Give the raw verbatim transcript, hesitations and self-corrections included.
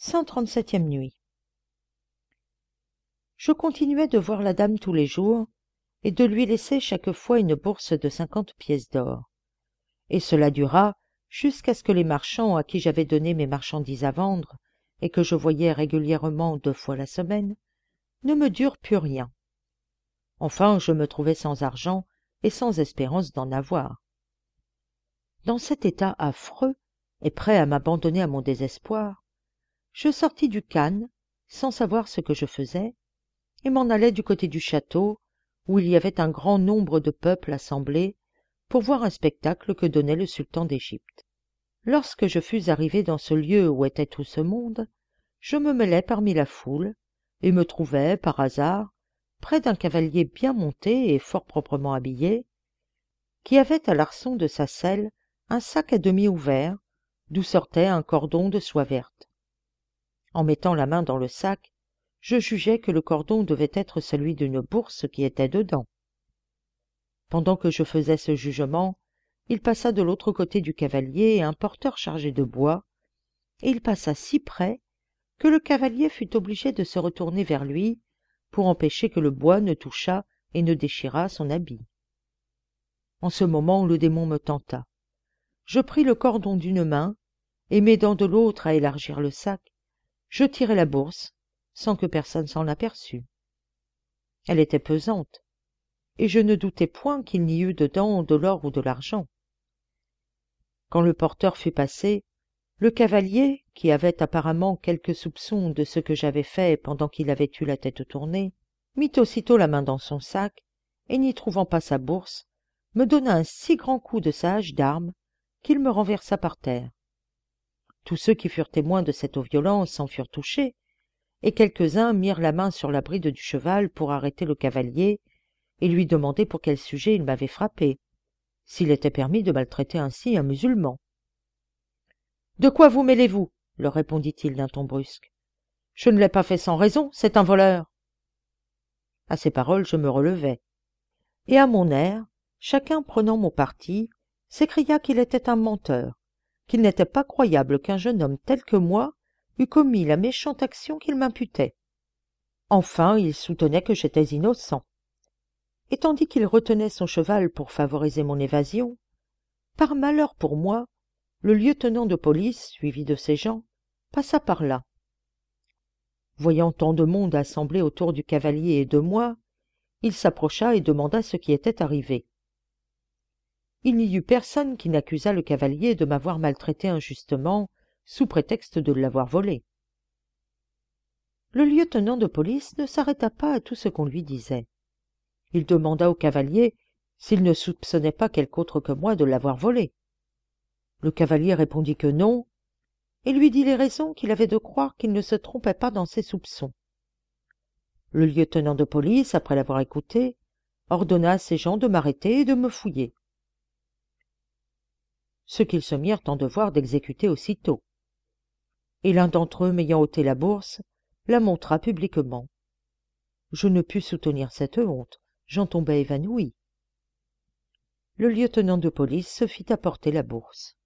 cent trente-septième nuit. Je continuais de voir la dame tous les jours et de lui laisser chaque fois une bourse de cinquante pièces d'or. Et cela dura jusqu'à ce que les marchands à qui j'avais donné mes marchandises à vendre et que je voyais régulièrement deux fois la semaine ne me durent plus rien. Enfin, je me trouvais sans argent et sans espérance d'en avoir. Dans cet état affreux et prêt à m'abandonner à mon désespoir, je sortis du khan sans savoir ce que je faisais et m'en allai du côté du château où il y avait un grand nombre de peuple assemblé pour voir un spectacle que donnait le sultan d'Égypte. Lorsque je fus arrivé dans ce lieu où était tout ce monde, je me mêlai parmi la foule et me trouvai, par hasard, près d'un cavalier bien monté et fort proprement habillé, qui avait à l'arçon de sa selle un sac à demi ouvert, d'où sortait un cordon de soie verte. En mettant la main dans le sac, je jugeai que le cordon devait être celui d'une bourse qui était dedans. Pendant que je faisais ce jugement, il passa de l'autre côté du cavalier un porteur chargé de bois, et il passa si près que le cavalier fut obligé de se retourner vers lui pour empêcher que le bois ne touchât et ne déchirât son habit. En ce moment, le démon me tenta. Je pris le cordon d'une main, et m'aidant de l'autre à élargir le sac, je tirai la bourse, sans que personne s'en aperçût. Elle était pesante, et je ne doutais point qu'il n'y eût dedans de l'or ou de l'argent. Quand le porteur fut passé, le cavalier, qui avait apparemment quelques soupçons de ce que j'avais fait pendant qu'il avait eu la tête tournée, mit aussitôt la main dans son sac, et n'y trouvant pas sa bourse, me donna un si grand coup de sa hache d'arme qu'il me renversa par terre. Tous ceux qui furent témoins de cette violence en furent touchés, et quelques-uns mirent la main sur la bride du cheval pour arrêter le cavalier et lui demander pour quel sujet il m'avait frappé, s'il était permis de maltraiter ainsi un musulman. « De quoi vous mêlez-vous » leur répondit-il d'un ton brusque. « Je ne l'ai pas fait sans raison, c'est un voleur. » À ces paroles, je me relevai, et à mon air, chacun prenant mon parti, s'écria qu'il était un menteur, qu'il n'était pas croyable qu'un jeune homme tel que moi eût commis la méchante action qu'il m'imputait. Enfin, il soutenait que j'étais innocent. Et tandis qu'il retenait son cheval pour favoriser mon évasion, par malheur pour moi, le lieutenant de police, suivi de ses gens, passa par là. Voyant tant de monde assemblé autour du cavalier et de moi, il s'approcha et demanda ce qui était arrivé. Il n'y eut personne qui n'accusât le cavalier de m'avoir maltraité injustement, sous prétexte de l'avoir volé. Le lieutenant de police ne s'arrêta pas à tout ce qu'on lui disait. Il demanda au cavalier s'il ne soupçonnait pas quelque autre que moi de l'avoir volé. Le cavalier répondit que non, et lui dit les raisons qu'il avait de croire qu'il ne se trompait pas dans ses soupçons. Le lieutenant de police, après l'avoir écouté, ordonna à ses gens de m'arrêter et de me fouiller. Ce qu'ils se mirent en devoir d'exécuter aussitôt. Et l'un d'entre eux, m'ayant ôté la bourse, la montra publiquement. Je ne pus soutenir cette honte, j'en tombai évanoui. Le lieutenant de police se fit apporter la bourse.